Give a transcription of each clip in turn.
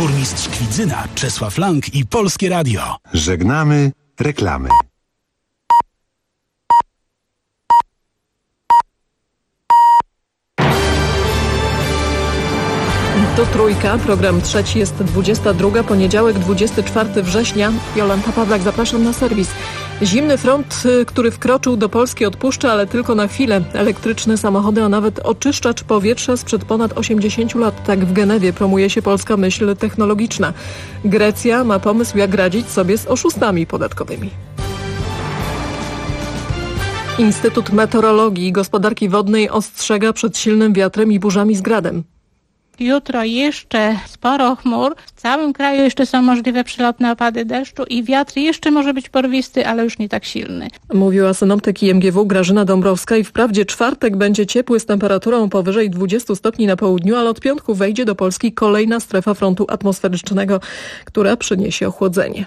Burmistrz Kwidzyna, Czesław Lang i Polskie Radio. Żegnamy reklamy. To Trójka, program trzeci, jest 22, poniedziałek 24 września. Jolanta Pawlak, zapraszam na serwis. Zimny front, który wkroczył do Polski, odpuszcza, ale tylko na chwilę. Elektryczne samochody, a nawet oczyszczacz powietrza sprzed ponad 80 lat. Tak w Genewie promuje się polska myśl technologiczna. Grecja ma pomysł, jak radzić sobie z oszustami podatkowymi. Instytut Meteorologii i Gospodarki Wodnej ostrzega przed silnym wiatrem i burzami z gradem. Jutro jeszcze sporo chmur. W całym kraju jeszcze są możliwe przelotne opady deszczu i wiatr jeszcze może być porwisty, ale już nie tak silny. Mówiła synoptyk IMGW Grażyna Dąbrowska i wprawdzie czwartek będzie ciepły z temperaturą powyżej 20 stopni na południu, ale od piątku wejdzie do Polski kolejna strefa frontu atmosferycznego, która przyniesie ochłodzenie.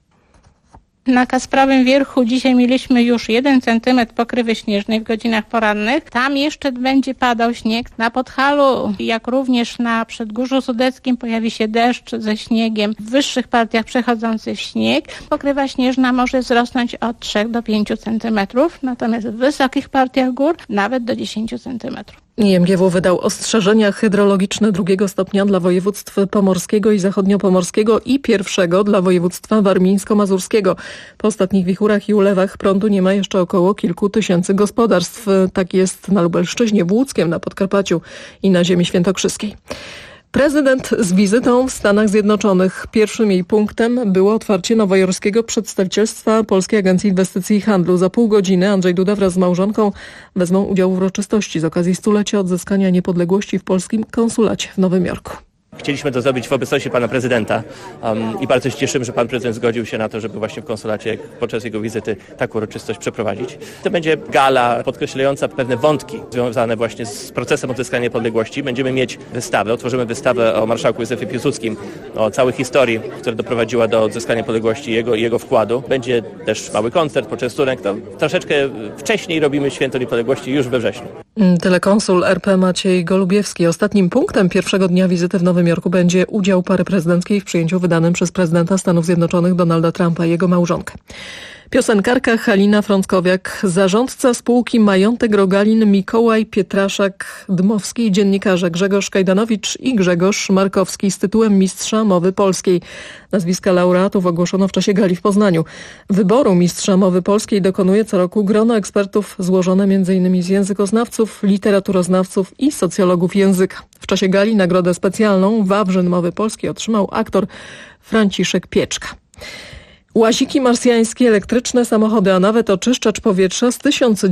Na Kasprowym Wierchu dzisiaj mieliśmy już 1 centymetr pokrywy śnieżnej w godzinach porannych. Tam jeszcze będzie padał śnieg. Na Podhalu, jak również na Przedgórzu Sudeckim pojawi się deszcz ze śniegiem. W wyższych partiach przechodzący w śnieg pokrywa śnieżna może wzrosnąć od 3 do 5 centymetrów, natomiast w wysokich partiach gór nawet do 10 centymetrów. IMGW wydał ostrzeżenia hydrologiczne 2 stopnia dla województw pomorskiego i zachodniopomorskiego i 1 dla województwa warmińsko-mazurskiego. Po ostatnich wichurach i ulewach prądu nie ma jeszcze około kilku tysięcy gospodarstw. Tak jest na Lubelszczyźnie, w Łódzkiem, na Podkarpaciu i na ziemi świętokrzyskiej. Prezydent z wizytą w Stanach Zjednoczonych. Pierwszym jej punktem było otwarcie nowojorskiego przedstawicielstwa Polskiej Agencji Inwestycji i Handlu. Za pół godziny Andrzej Duda wraz z małżonką wezmą udział w uroczystości z okazji 100-lecia odzyskania niepodległości w polskim konsulacie w Nowym Jorku. Chcieliśmy to zrobić w obecności pana prezydenta i bardzo się cieszymy, że pan prezydent zgodził się na to, żeby właśnie w konsulacie podczas jego wizyty taką uroczystość przeprowadzić. To będzie gala podkreślająca pewne wątki związane właśnie z procesem odzyskania niepodległości. Będziemy mieć wystawę, otworzymy wystawę o marszałku Józefie Piłsudskim, o całej historii, która doprowadziła do odzyskania niepodległości i jego wkładu. Będzie też mały koncert, poczęstunek. To troszeczkę wcześniej robimy Święto Niepodległości już we wrześniu. Telekonsul RP Maciej Golubiewski. Ostatnim punktem pierwszego dnia wizyty w Nowym Jorku będzie udział pary prezydenckiej w przyjęciu wydanym przez prezydenta Stanów Zjednoczonych Donalda Trumpa i jego małżonkę. Piosenkarka Halina Frąckowiak, zarządca spółki Majątek Rogalin Mikołaj Pietraszak-Dmowski i dziennikarze Grzegorz Kajdanowicz i Grzegorz Markowski z tytułem Mistrza Mowy Polskiej. Nazwiska laureatów ogłoszono w czasie gali w Poznaniu. Wyboru Mistrza Mowy Polskiej dokonuje co roku grono ekspertów złożone m.in. z językoznawców, literaturoznawców i socjologów języka. W czasie gali nagrodę specjalną Wawrzyn Mowy Polskiej otrzymał aktor Franciszek Pieczka. Łaziki marsjańskie, elektryczne samochody, a nawet oczyszczacz powietrza z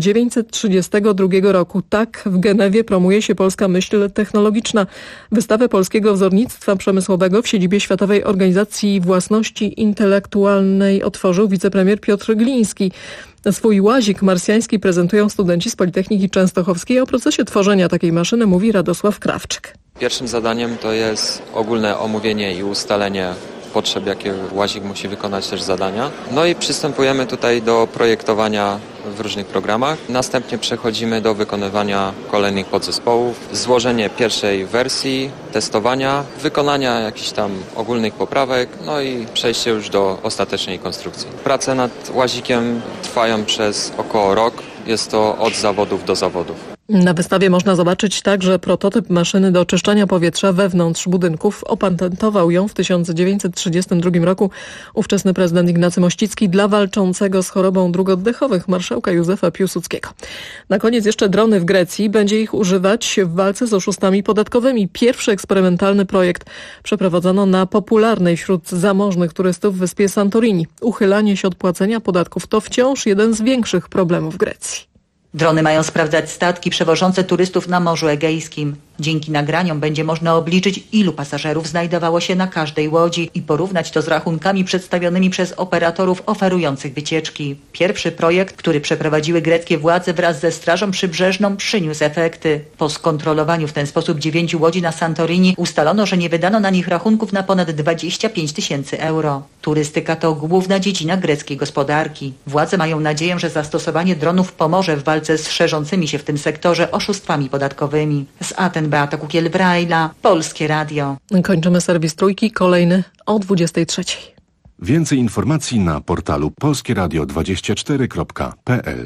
1932 roku. Tak w Genewie promuje się polska myśl technologiczna. Wystawę polskiego wzornictwa przemysłowego w siedzibie Światowej Organizacji Własności Intelektualnej otworzył wicepremier Piotr Gliński. Swój łazik marsjański prezentują studenci z Politechniki Częstochowskiej. O procesie tworzenia takiej maszyny mówi Radosław Krawczyk. Pierwszym zadaniem to jest ogólne omówienie i ustalenie potrzeb, jakie łazik musi wykonać, też zadania. No i przystępujemy tutaj do projektowania w różnych programach. Następnie przechodzimy do wykonywania kolejnych podzespołów, złożenie pierwszej wersji, testowania, wykonania jakichś tam ogólnych poprawek, no i przejście już do ostatecznej konstrukcji. Prace nad łazikiem trwają przez około rok. Jest to od zawodów do zawodów. Na wystawie można zobaczyć także prototyp maszyny do oczyszczania powietrza wewnątrz budynków. Opatentował ją w 1932 roku ówczesny prezydent Ignacy Mościcki dla walczącego z chorobą dróg oddechowych marszałka Józefa Piłsudskiego. Na koniec jeszcze drony w Grecji. Będzie ich używać w walce z oszustami podatkowymi. Pierwszy eksperymentalny projekt przeprowadzono na popularnej wśród zamożnych turystów wyspie Santorini. Uchylanie się od płacenia podatków to wciąż jeden z większych problemów Grecji. Drony mają sprawdzać statki przewożące turystów na Morzu Egejskim. Dzięki nagraniom będzie można obliczyć, ilu pasażerów znajdowało się na każdej łodzi i porównać to z rachunkami przedstawionymi przez operatorów oferujących wycieczki. Pierwszy projekt, który przeprowadziły greckie władze wraz ze Strażą Przybrzeżną, przyniósł efekty. Po skontrolowaniu w ten sposób 9 łodzi na Santorini ustalono, że nie wydano na nich rachunków na ponad 25 tysięcy euro. Turystyka to główna dziedzina greckiej gospodarki. Władze mają nadzieję, że zastosowanie dronów pomoże w walce z szerzącymi się w tym sektorze oszustwami podatkowymi. Z Aten TOK FM, Beata Kukiel-Brajla, Polskie Radio. Kończymy serwis Trójki, kolejny o 23:00. Więcej informacji na portalu polskieradio24.pl.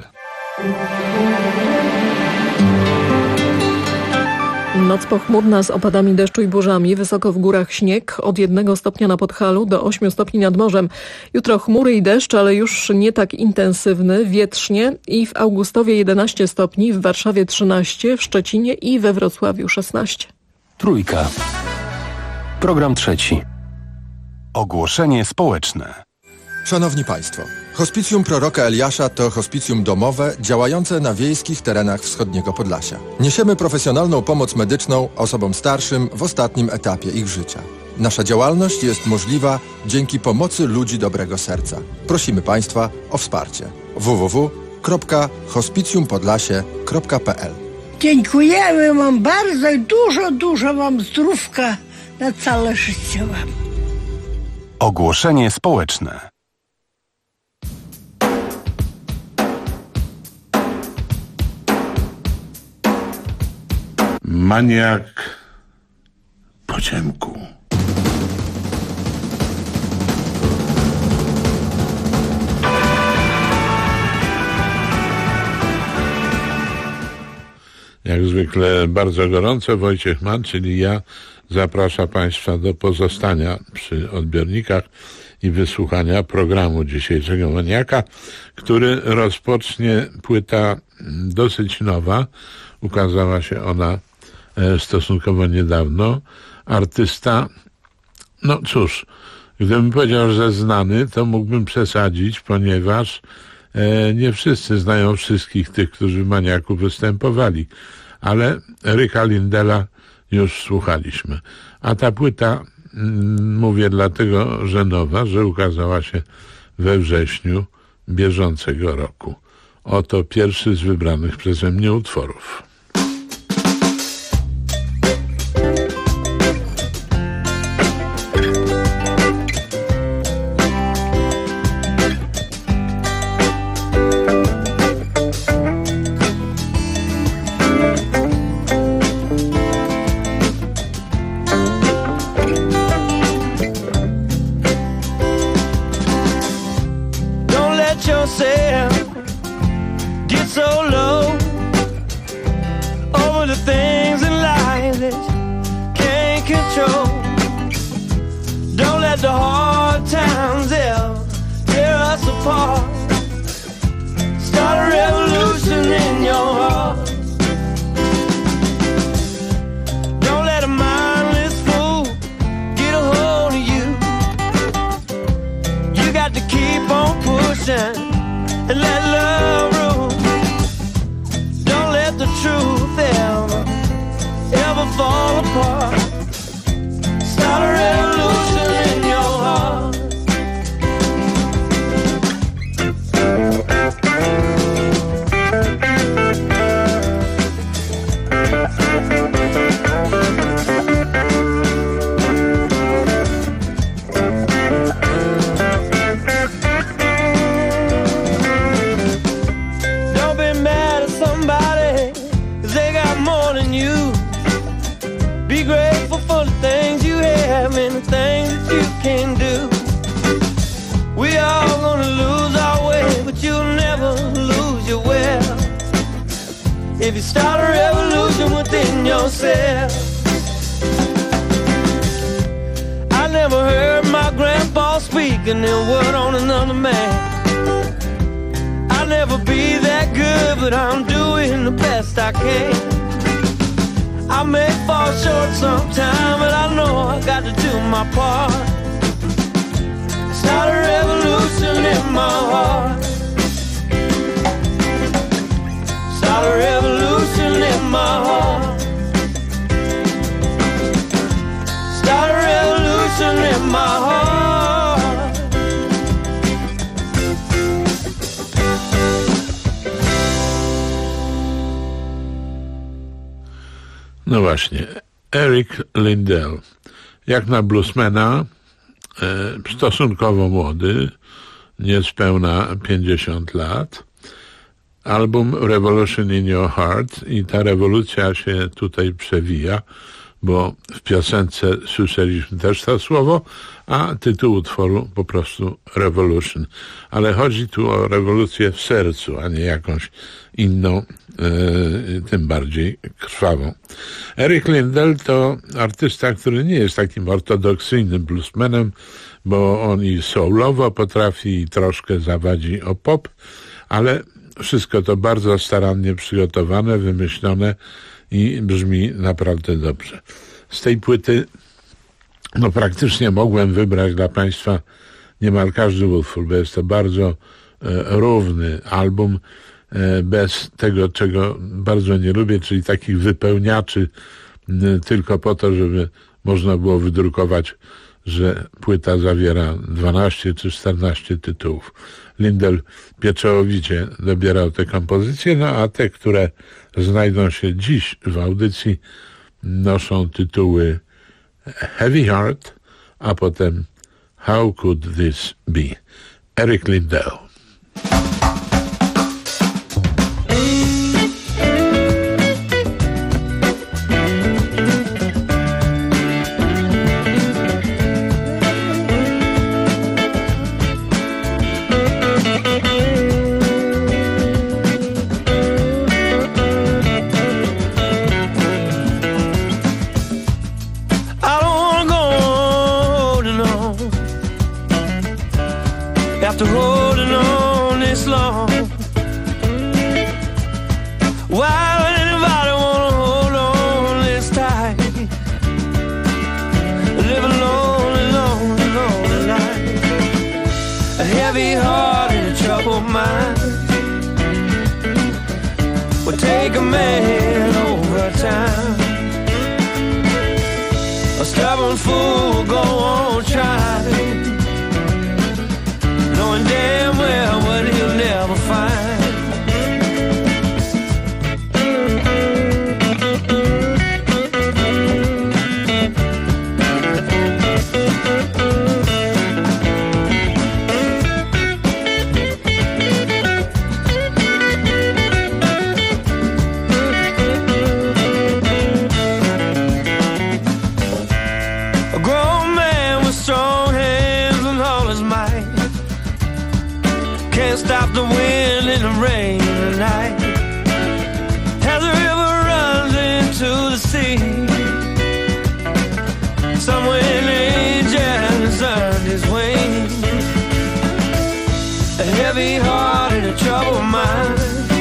Noc pochmurna z opadami deszczu i burzami, wysoko w górach śnieg, od 1 stopnia na Podhalu do 8 stopni nad morzem. Jutro chmury i deszcz, ale już nie tak intensywny, wietrznie i w Augustowie 11 stopni, w Warszawie 13, w Szczecinie i we Wrocławiu 16. Trójka. Program trzeci. Ogłoszenie społeczne. Szanowni Państwo, Hospicjum Proroka Eliasza to hospicjum domowe działające na wiejskich terenach wschodniego Podlasia. Niesiemy profesjonalną pomoc medyczną osobom starszym w ostatnim etapie ich życia. Nasza działalność jest możliwa dzięki pomocy ludzi dobrego serca. Prosimy Państwa o wsparcie. www.hospicjumpodlasie.pl. Dziękujemy Wam bardzo i dużo Wam zdrówka na całe życie Wam. Ogłoszenie społeczne. Maniak po ciemku. Jak zwykle bardzo gorąco Wojciech Mann, czyli ja, zaprasza Państwa do pozostania przy odbiornikach i wysłuchania programu dzisiejszego Maniaka, który rozpocznie płyta dosyć nowa. Ukazała się ona stosunkowo niedawno. Artysta, no cóż, gdybym powiedział, że znany, to mógłbym przesadzić, ponieważ nie wszyscy znają wszystkich tych, którzy w Maniaku występowali, ale Ryka Lindela już słuchaliśmy. A ta płyta, mówię dlatego, że nowa, że ukazała się we wrześniu bieżącego roku. Oto pierwszy z wybranych przeze mnie utworów. If you start a revolution within yourself. I never heard my grandpa speaking a word on another man. I'll never be that good, but I'm doing the best I can. I may fall short sometime, but I know I got to do my part. Start a revolution in my heart. Start a revolution in my heart. Start a revolution in my heart. No właśnie, Eric Lindell, jak na bluesmana, stosunkowo młody, niespełna 50 lat, album Revolution in Your Heart i ta rewolucja się tutaj przewija, bo w piosence słyszeliśmy też to słowo, a tytuł utworu po prostu Revolution. Ale chodzi tu o rewolucję w sercu, a nie jakąś inną, tym bardziej krwawą. Eric Liddell to artysta, który nie jest takim ortodoksyjnym bluesmanem, bo on i soulowo potrafi i troszkę zawadzi o pop, ale wszystko to bardzo starannie przygotowane, wymyślone i brzmi naprawdę dobrze. Z tej płyty praktycznie mogłem wybrać dla Państwa niemal każdy utwór, bo jest to bardzo równy album, bez tego, czego bardzo nie lubię, czyli takich wypełniaczy tylko po to, żeby można było wydrukować, że płyta zawiera 12 czy 14 tytułów. Liddell pieczołowicie dobierał te kompozycje, no a te, które znajdą się dziś w audycji, noszą tytuły Heavy Heart, a potem How Could This Be? Eric Liddell. After holding on this long, why would anybody wanna hold on this tight? Live a lonely, lonely, lonely life. A heavy heart and a troubled mind will take a man over time. A stubborn fool will go on trying, knowing damn well what he'll never find. A grown man with strong hands and all his might can't stop the wind and the rain tonight. As the river runs into the sea, somewhere an angel has earned his wings. A heavy heart and a troubled mind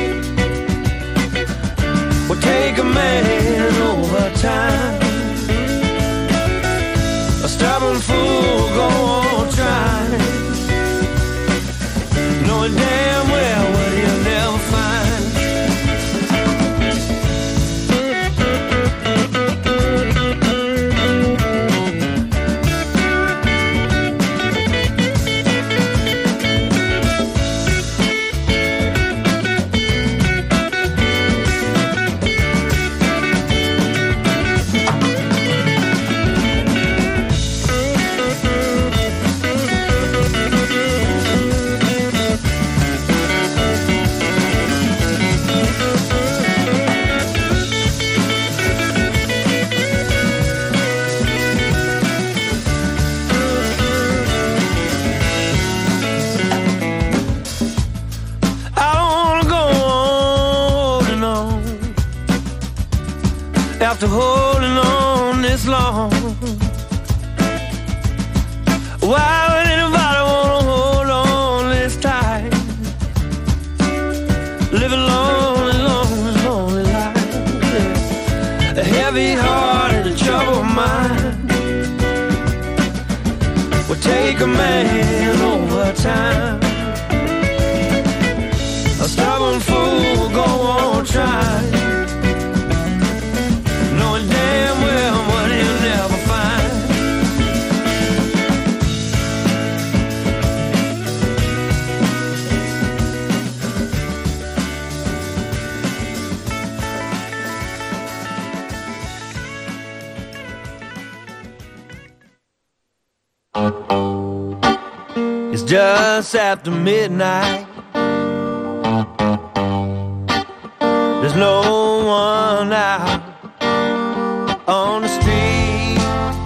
will take a man over time. A stubborn fool will go on trying, knowing damn well what he'll never find. After holding on this long, why would anybody wanna hold on this tight? Live a lonely, lonely, lonely life. A heavy heart and a troubled mind will take a man over time. A stubborn fool will go on trying, knowing damn well what he'll never find. It's just after midnight. no one out on the street.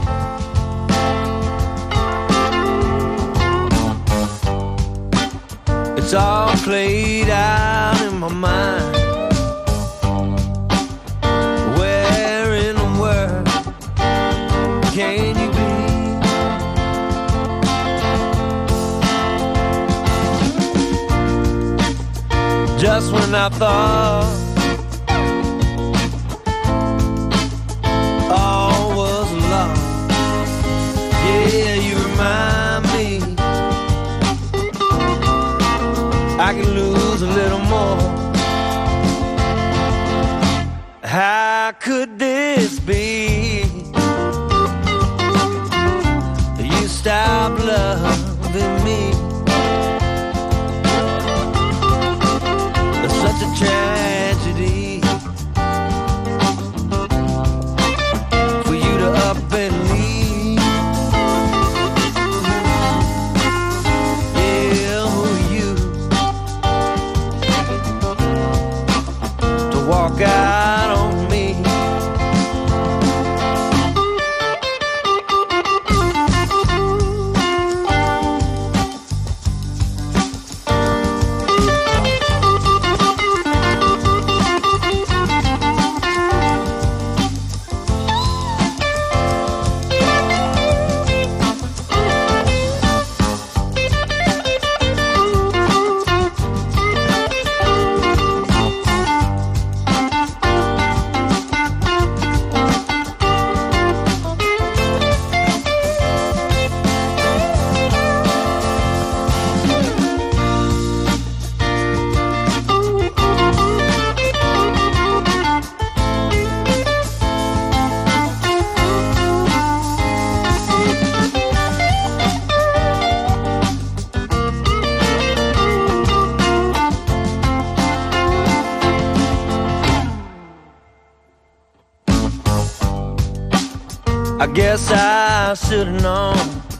It's all played out in my mind. Where in the world can you be? Just when I thought all was lost, yeah, you remind me I can lose a little more. How could this be? You stop loving me. It's such a tragedy for you to up and leave. Yeah, who are you to walk out on me? I guess I should've known.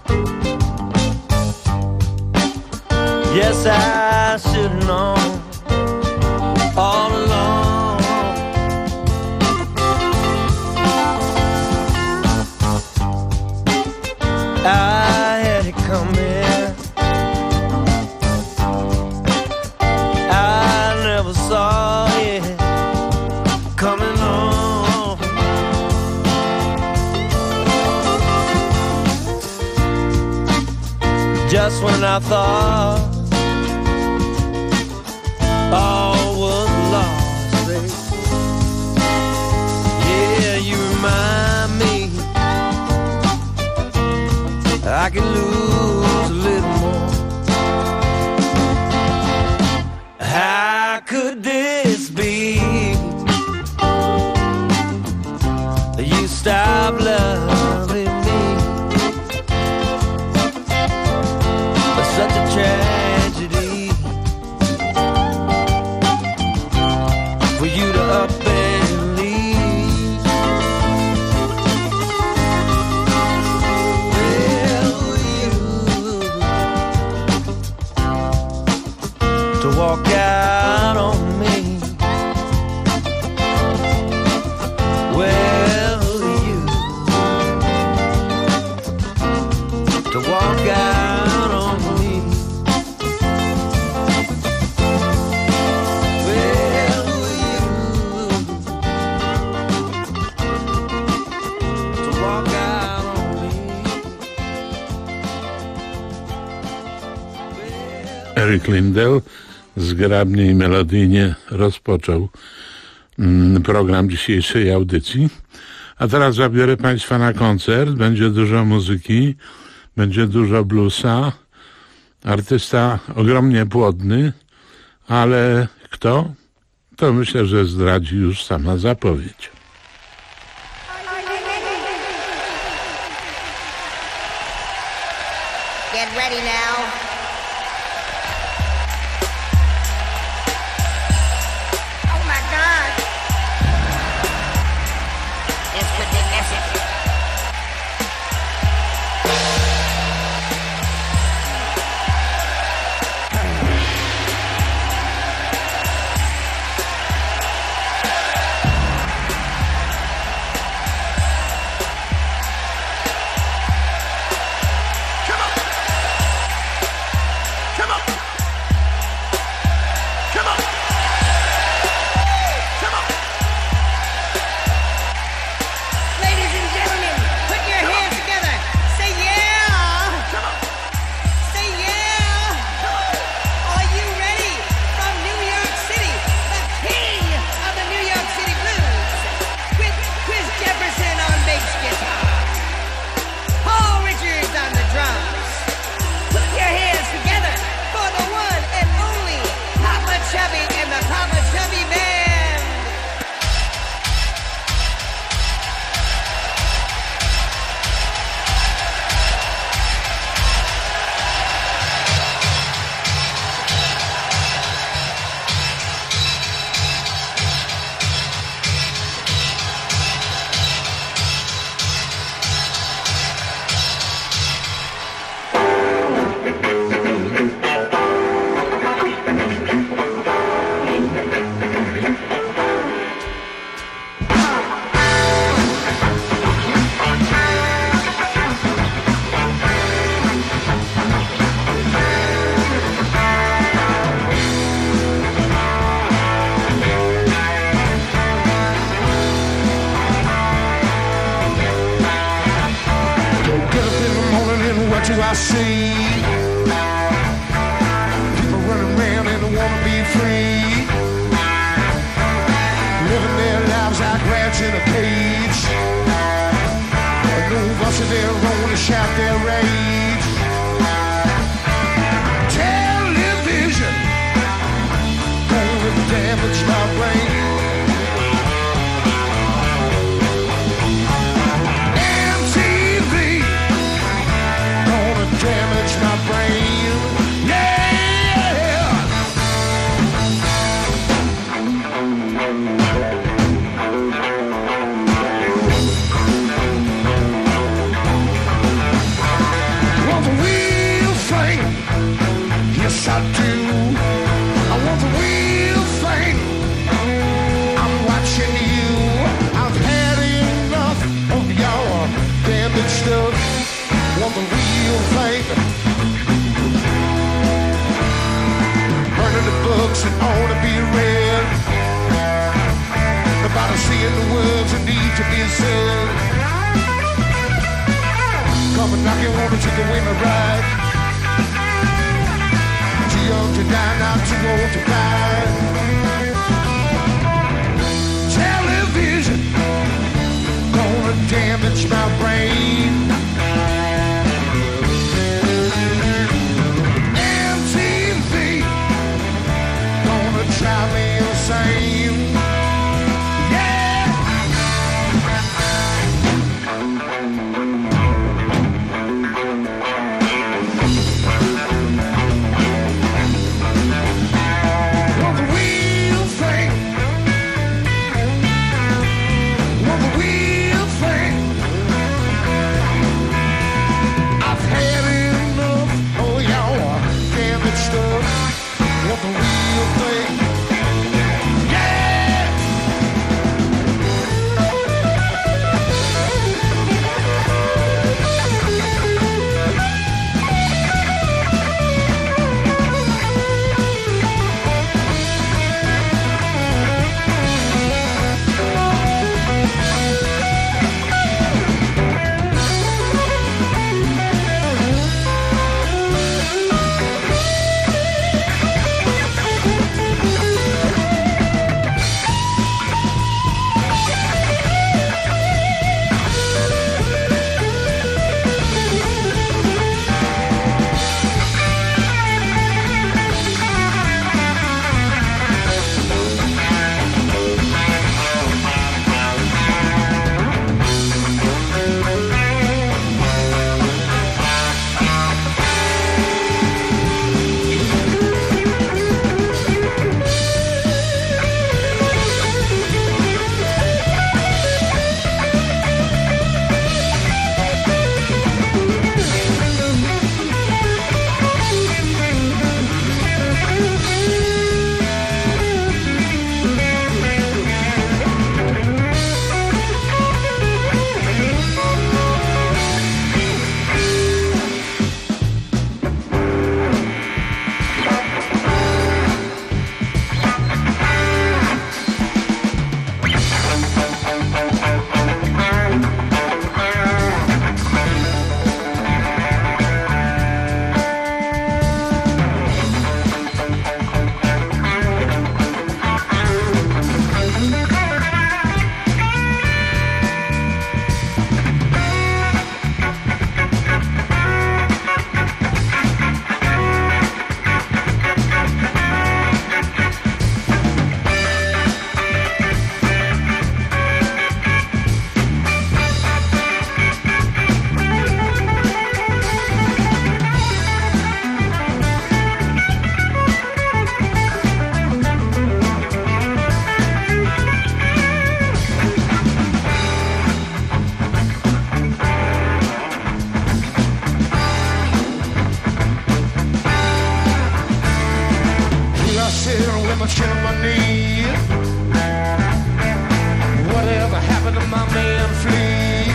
Yes, I should've known all along. I had it coming. I never saw it coming on. Just when I thought all was lost, babe. Yeah, you remind me I can lose a little more. How could this be? You stop loving me. Such a tragedy for you to up and leave. Well, you to walk out on me. Well, you to walk out on me. Eric Lindell zgrabnie i melodyjnie rozpoczął program dzisiejszej audycji. A teraz zabiorę Państwa na koncert. Będzie dużo muzyki, będzie dużo bluesa. Artysta ogromnie płodny, ale kto? To myślę, że zdradzi już sama zapowiedź. Get ready now. Oh my God. It's ridiculous. what do I see? People running around and they wanna be free, living their lives like rats in a cage. No voice of their own to shout their rage. Television gonna damage my brain. MTV gonna damage my brain. Yeah. Want the real thing? Yes, I do. I want the real thing. I'm watching you. I've had enough of your damaged stuff. Want the real thing? Burning the books that ought to be read. Nobody seeing the words that need to be said. Come and knock, you wanna take away my ride. Too young to die, not too old to die. Television gonna damage my brain. MTV gonna drive me insane. Want the real thing? Want the real thing? I've had enough. Oh, y'all damaged stuff. Want the real thing? Yeah. my chin on my knee. Whatever happened to my man Flea?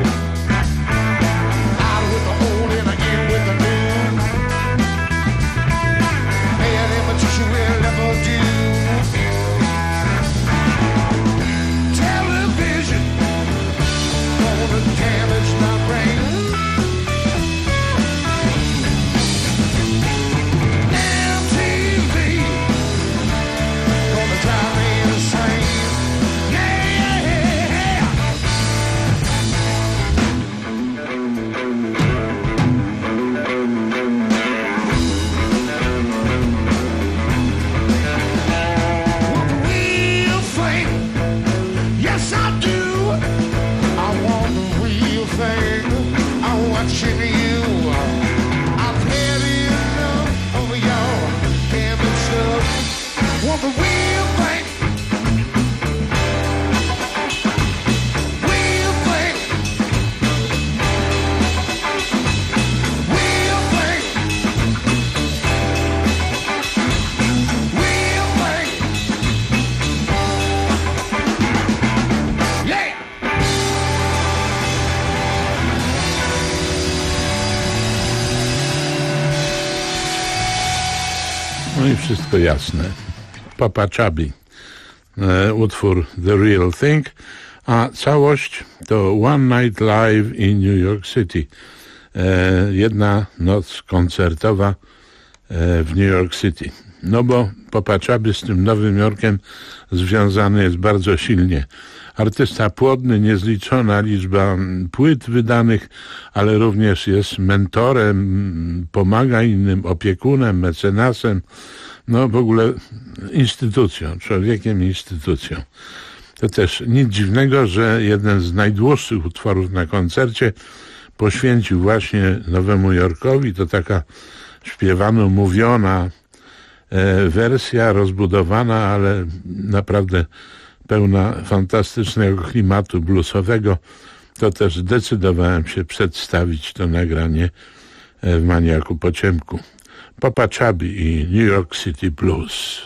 Out with the old and in with the new. Man, that much you will never do. Television gonna damage my brain. No i wszystko jasne. Papa Chubby, utwór The Real Thing, a całość to One Night Live in New York City. Jedna noc koncertowa w New York City. No bo Papa Chubby z tym Nowym Jorkiem związany jest bardzo silnie. Artysta płodny, niezliczona liczba płyt wydanych, ale również jest mentorem, pomaga innym, opiekunem, mecenasem, no w ogóle instytucją, człowiekiem instytucją. To też nic dziwnego, że jeden z najdłuższych utworów na koncercie poświęcił właśnie Nowemu Jorkowi. To taka śpiewano, mówiona wersja, rozbudowana, ale naprawdę pełna fantastycznego klimatu bluesowego. To też zdecydowałem się przedstawić to nagranie w Maniaku po ciemku. Papa Chubby i New York City Blues.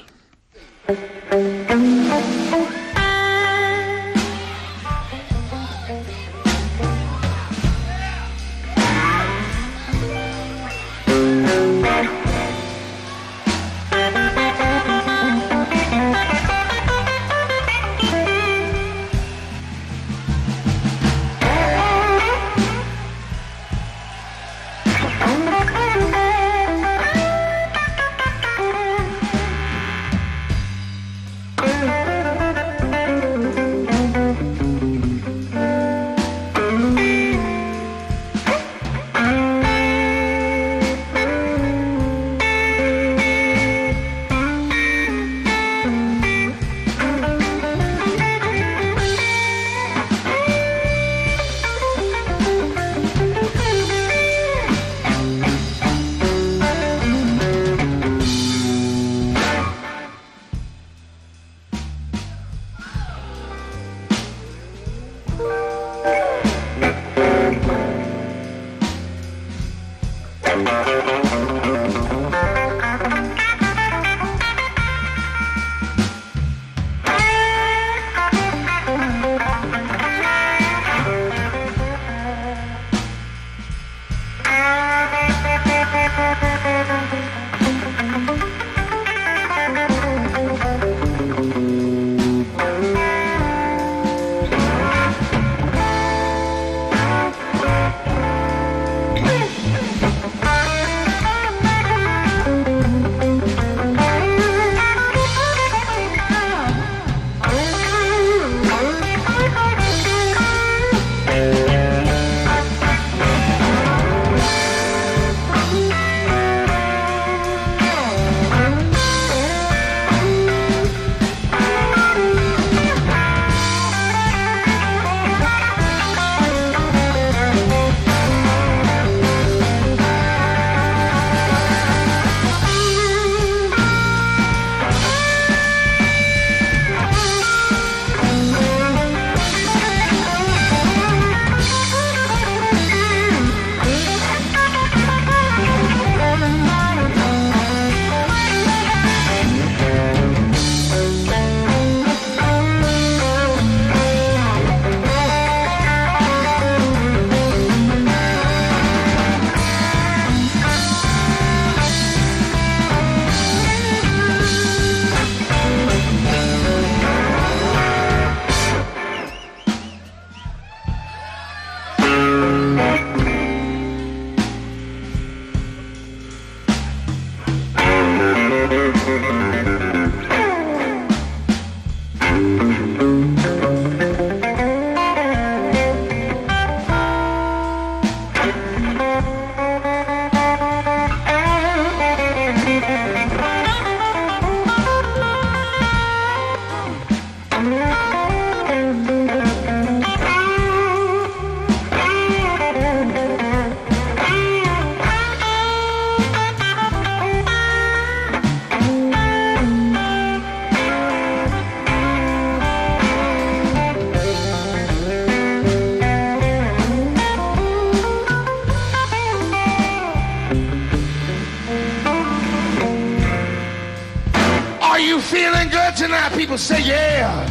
Tonight, people say, yeah.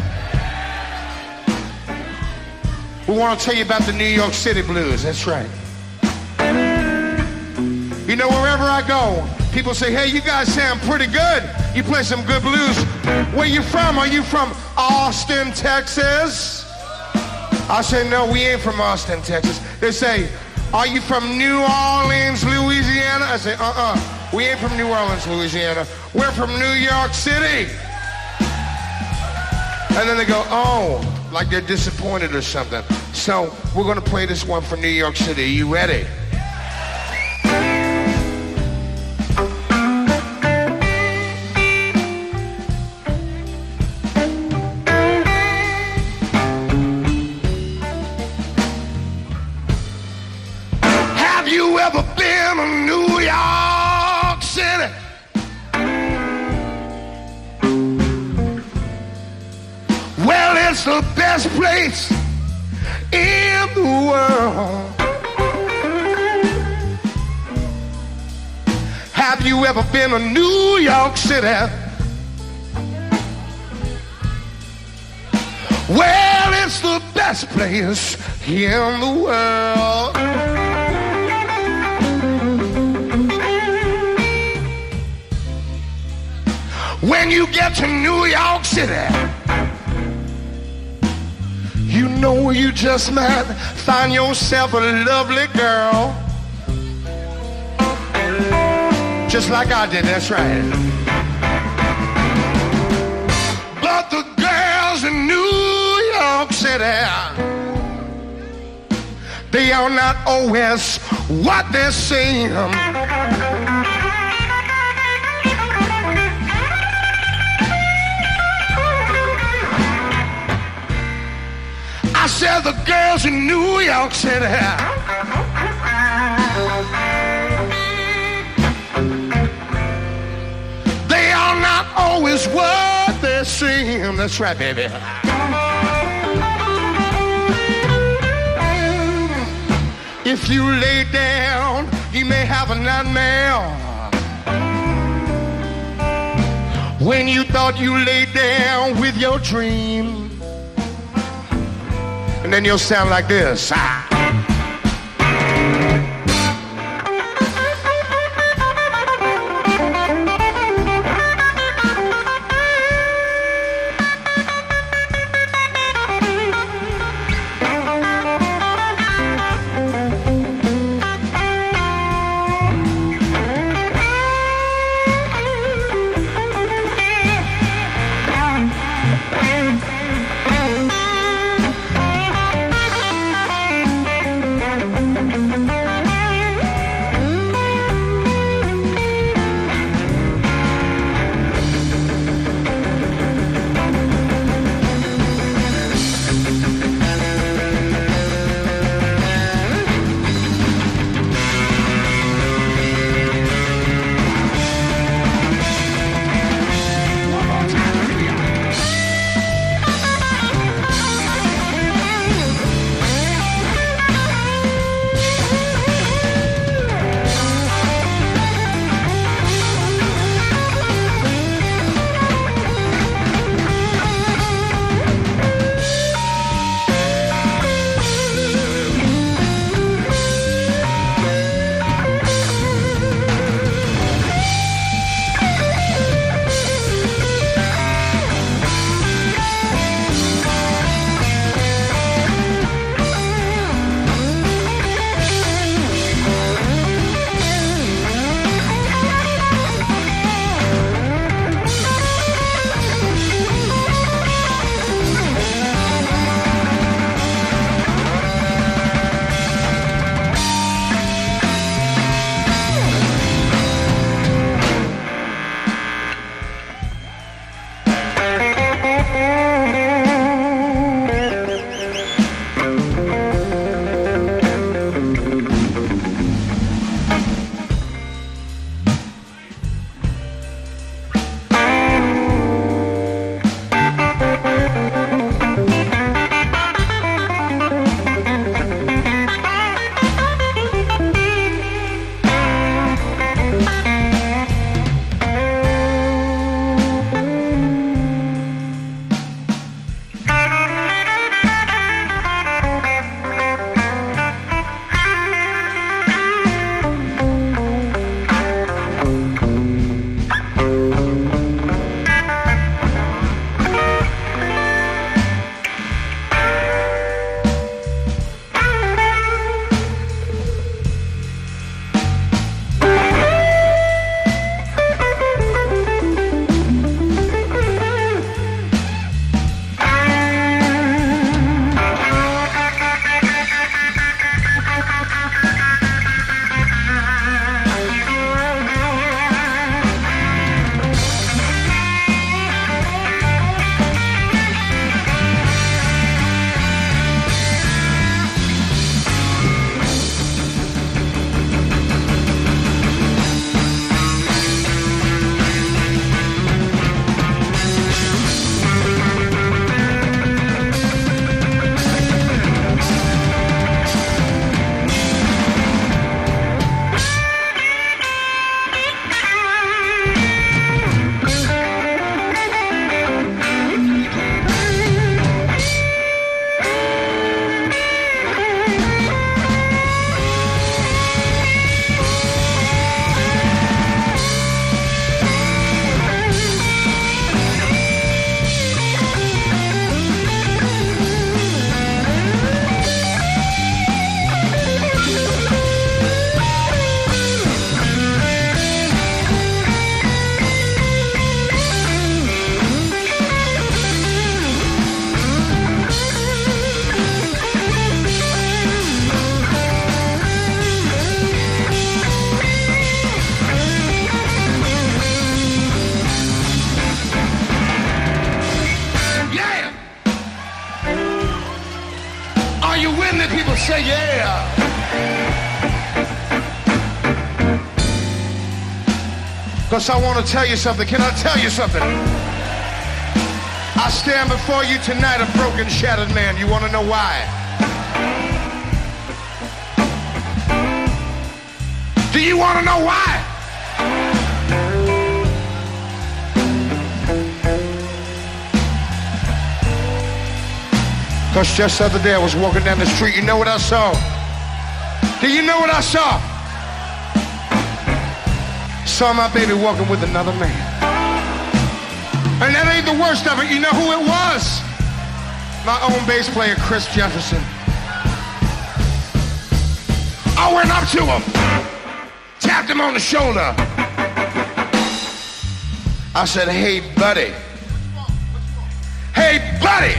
We want to tell you about the New York City Blues. That's right. You know, wherever I go, People say, hey, you guys sound pretty good. You play some good blues. Where you from? Are you from Austin, Texas? I say, no, we ain't from Austin, Texas. They say, are you from New Orleans, Louisiana? I say, we ain't from New Orleans, Louisiana. We're from New York City. And then they go, oh, like they're disappointed or something. So we're gonna play this one for New York City. Are you ready? Have you ever been to New York City? Well, it's the best place in the world. Have you ever been to New York City? Well, it's the best place in the world. When you get to New York City, you know you just might find yourself a lovely girl. Just like I did, that's right. But the girls in New York City, they are not always what they seem. I said the girls in New York City, they are not always what they seem. That's right, baby. If you lay down, you may have a nightmare. When you thought you lay down with your dream. And then you'll sound like this. yeah. Because I want to tell you something. Can I tell you something? I stand before you tonight a broken, shattered man. You want to know why? Do you want to know why? Because just the other day I was walking down the street. You know what I saw? Do you know what I saw? Saw my baby walking with another man. And that ain't the worst of it. You know who it was? My own bass player, Chris Jefferson. I went up to him, tapped him on the shoulder. I said, hey, buddy. Hey, buddy.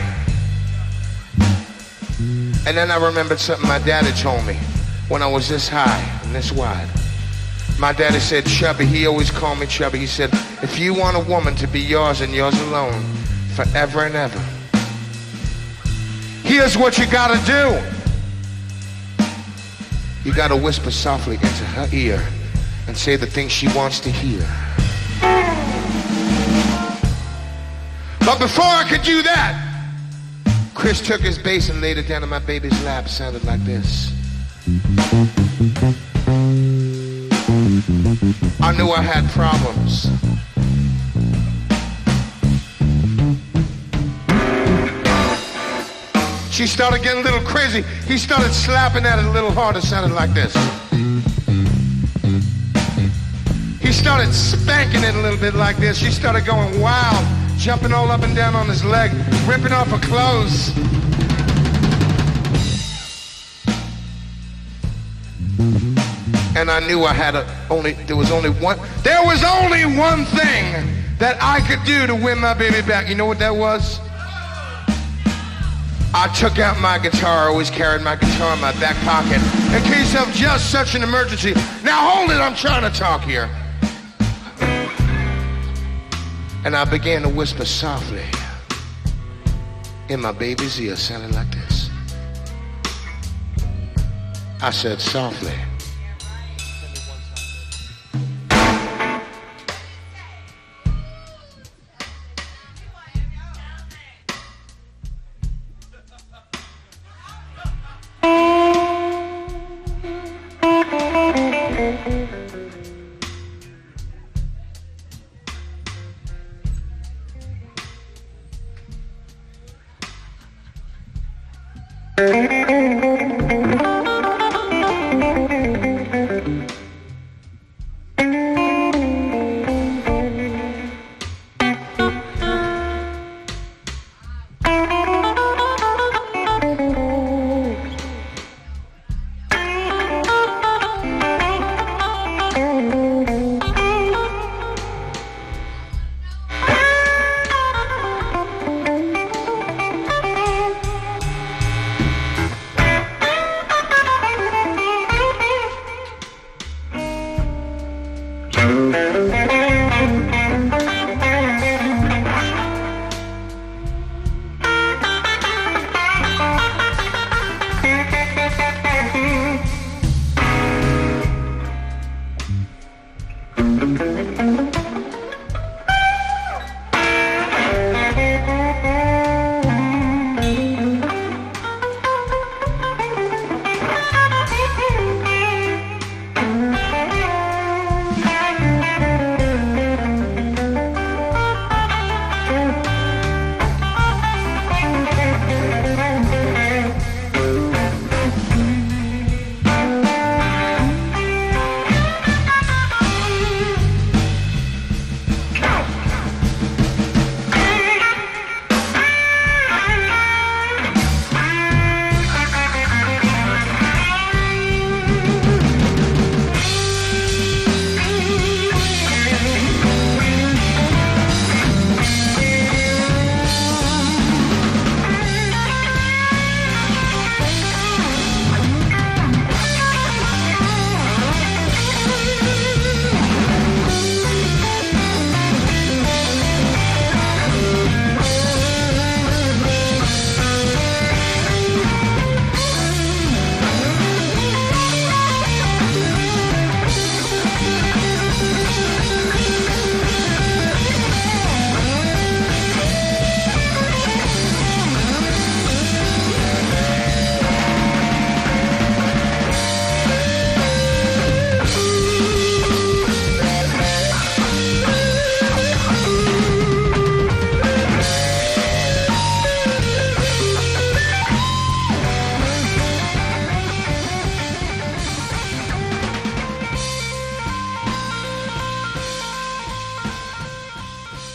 And then I remembered something my daddy told me when I was this high and this wide. My daddy said, Chubby, he always called me Chubby. He said, if you want a woman to be yours and yours alone forever and ever, here's what you gotta do. You gotta whisper softly into her ear and say the things she wants to hear. But before I could do that, Chris took his bass and laid it down on my baby's lap. It sounded like this. I knew I had problems. She started getting a little crazy. He started slapping at it a little harder. It sounded like this. He started spanking it a little bit like this. She started going wild, jumping all up and down on his leg, ripping off her clothes. And I knew I had there was only one thing that I could do to win my baby back. You know what that was? I took out my guitar. I always carried my guitar in my back pocket in case of just such an emergency. Now hold it, I'm trying to talk here. And I began to whisper softly in my baby's ear, sounding like this. I said softly,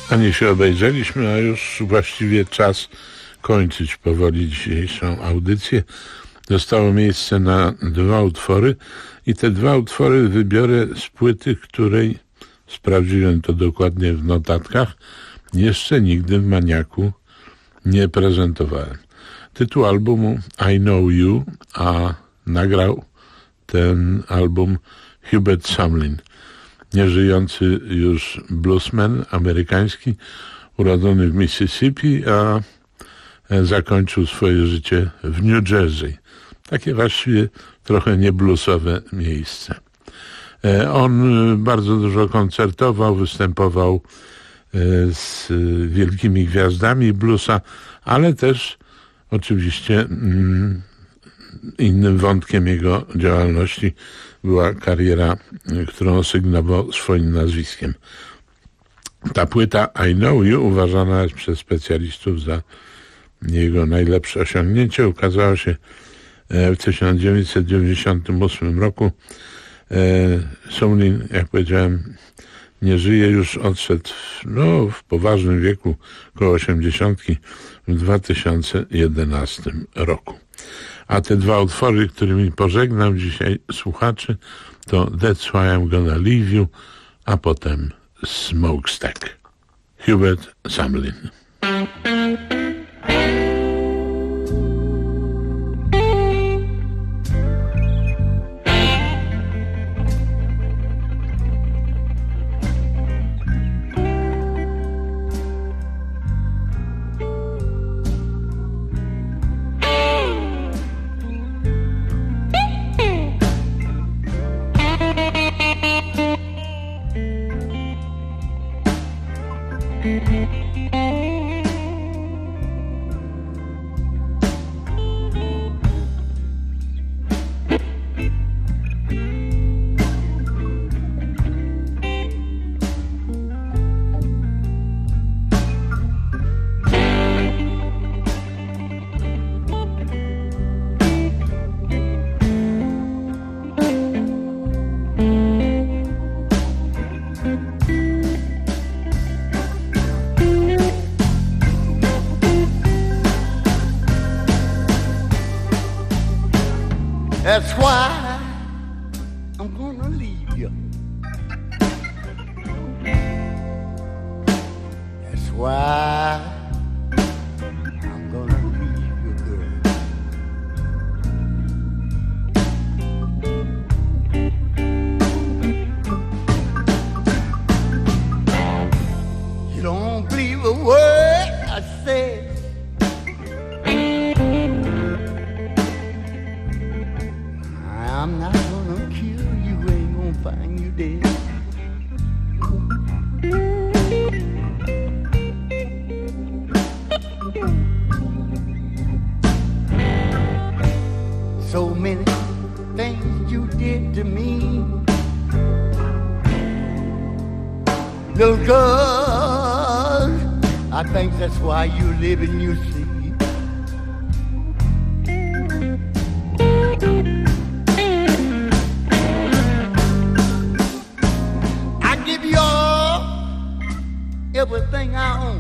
Ani się obejrzeliśmy, a już właściwie czas kończyć powoli dzisiejszą audycję. Dostało miejsce na 2 utwory i te 2 utwory wybiorę z płyty, której, sprawdziłem to dokładnie w notatkach, jeszcze nigdy w Maniaku nie prezentowałem. Tytuł albumu I Know You, a nagrał ten album Hubert Sumlin, nieżyjący już bluesman amerykański, urodzony w Mississippi, a zakończył swoje życie w New Jersey. Takie właściwie trochę niebluesowe miejsce. On bardzo dużo koncertował, występował z wielkimi gwiazdami bluesa, ale też oczywiście innym wątkiem jego działalności była kariera, którą sygnował swoim nazwiskiem. Ta płyta I Know You uważana jest przez specjalistów za jego najlepsze osiągnięcie. Ukazała się w 1998 roku. Sumlin, jak powiedziałem, nie żyje, już odszedł w poważnym wieku, koło 80, w 2011 roku. A te 2 utwory, którymi pożegnam dzisiaj słuchaczy, to That's Why I'm Gonna Leave You, a potem Smokestack. Hubert Sumlin. That's why I'm gonna leave you. That's why I'm gonna leave you, girl. You don't believe a word I said. I'm not gonna kill you, ain't gonna find you dead. So many things you did to me, little girl, I think that's why you live in you see. Everything I own.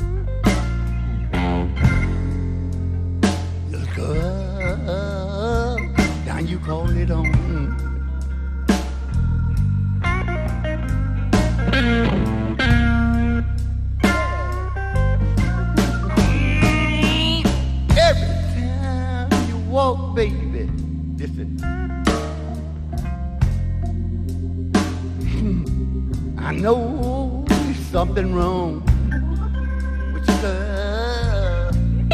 Little girl, now you call it on. Every time you walk, baby, listen. I know something wrong with your love.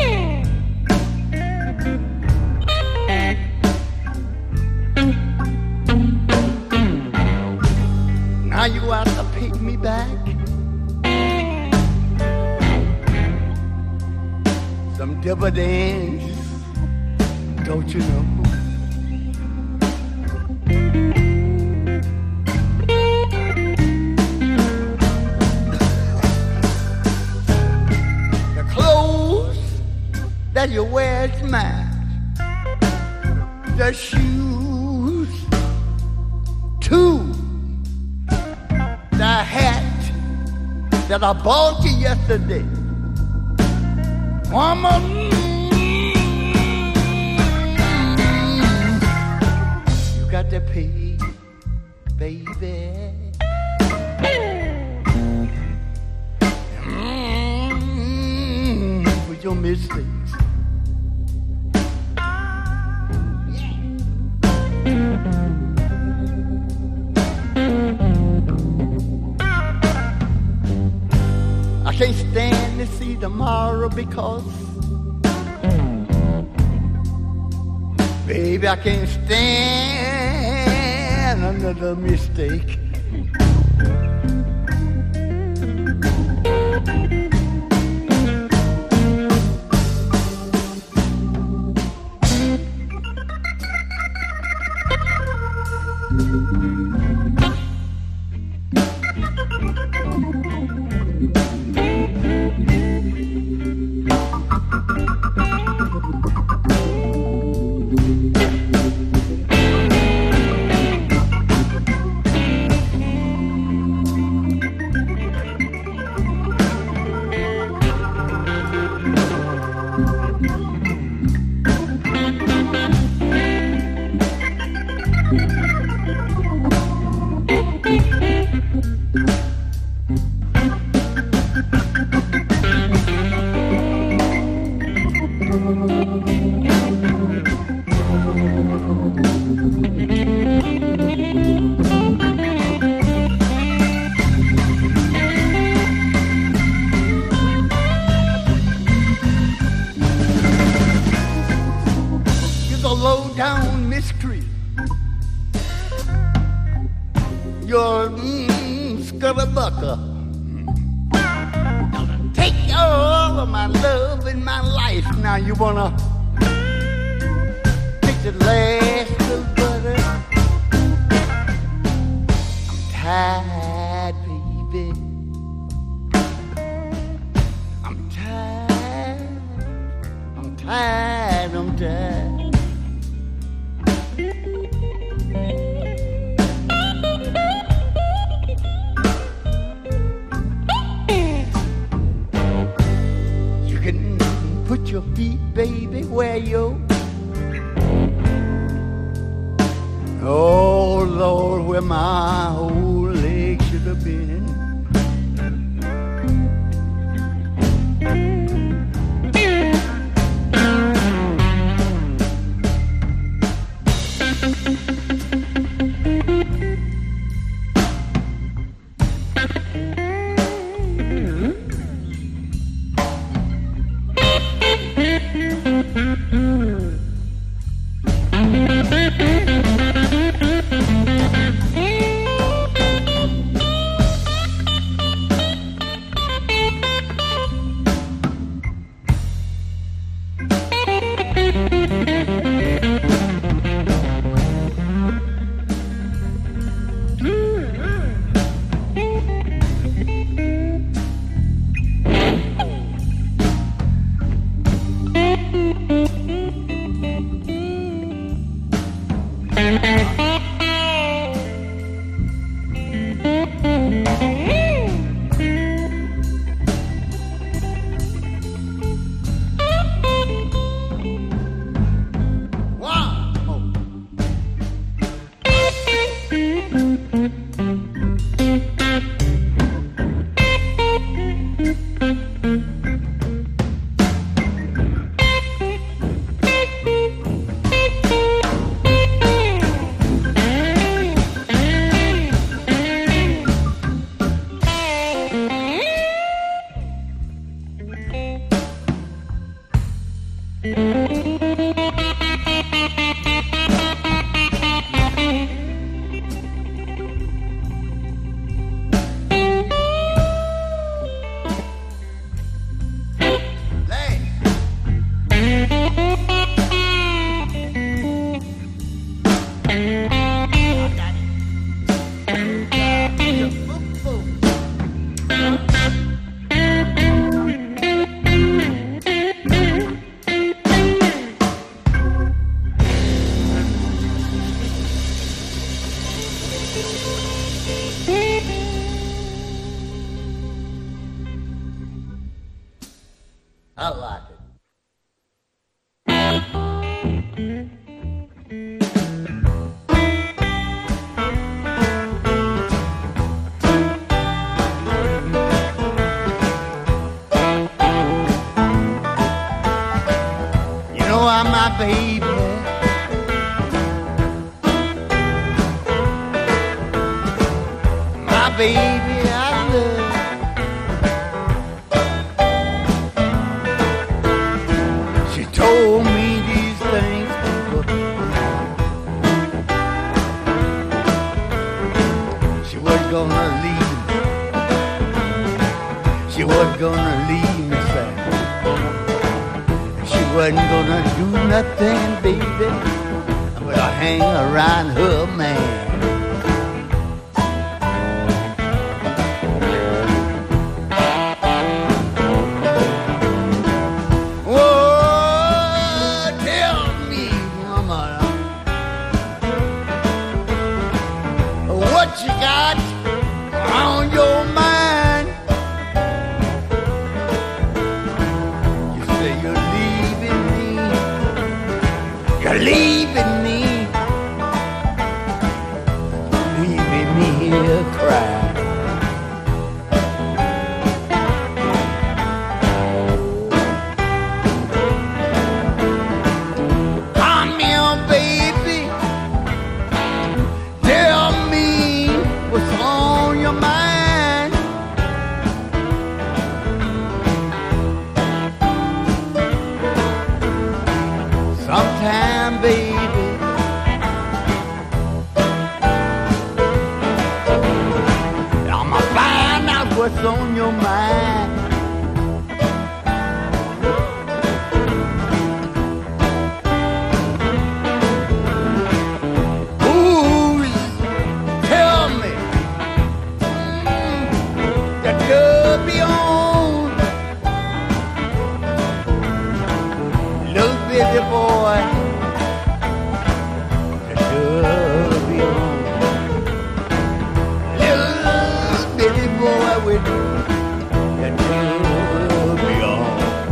Now you out to pick me back. Some dividends, don't you know? That you wear is mine. The shoes, too. The hat that I bought you yesterday. Woman, you got to pay, baby. For your mistakes. I can't stand to see tomorrow because, baby, I can't stand another mistake. Low-down mystery. You're scutterbucker. Take all of my love and my life. Now you wanna take the last little butter. I'm tired, baby. I'm tired. I'm tired. I'm tired. Put your feet, baby, where you. Oh, Lord, where my whole leg should have been. I like it. You know I'm my baby. My baby I love. She told me these things before. She wasn't gonna leave me. She wasn't gonna leave me, sad. She wasn't gonna do nothing, baby, but I hang around her man. Oh, tell me, woman, what you got on your mind? You say you're leaving me. You're leaving me. Leaving me here crying. Come here, baby. Tell me what's on your mind. Sometime, baby, I'ma find out what's on your mind. Ooh, tell me, that love be on, little bitty boy, that love be on, little bitty boy with that love be on.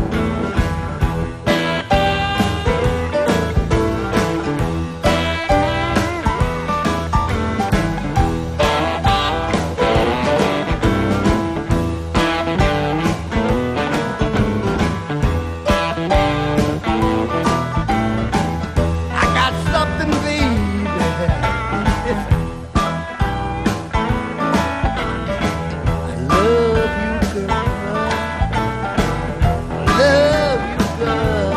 I got something, baby. I love you, girl. I love you, girl.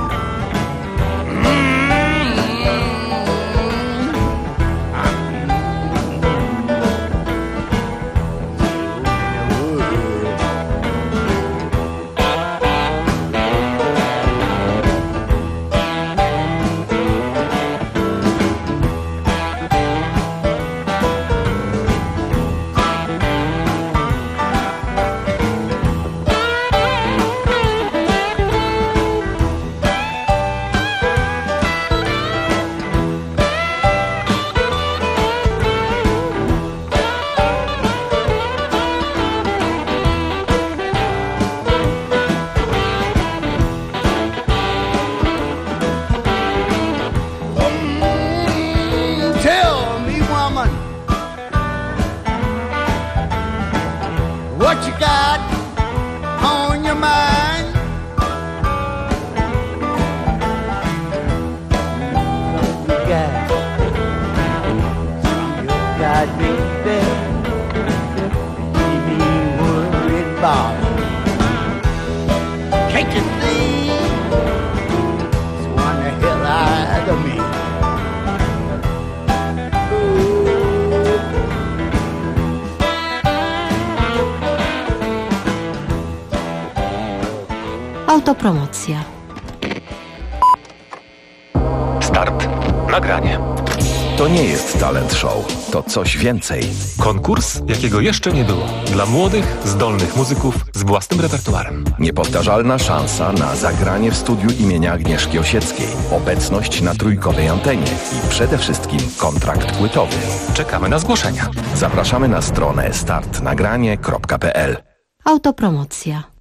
Tell me, woman, what you got on your mind? You got me there, keep me worried about. Can't you see? It's one the hell out of me. Autopromocja. Start. Nagranie. To nie jest talent show, to coś więcej. Konkurs, jakiego jeszcze nie było. Dla młodych, zdolnych muzyków z własnym repertuarem. Niepowtarzalna szansa na zagranie w studiu imienia Agnieszki Osieckiej. Obecność na trójkowej antenie i przede wszystkim kontrakt płytowy. Czekamy na zgłoszenia. Zapraszamy na stronę startnagranie.pl. Autopromocja.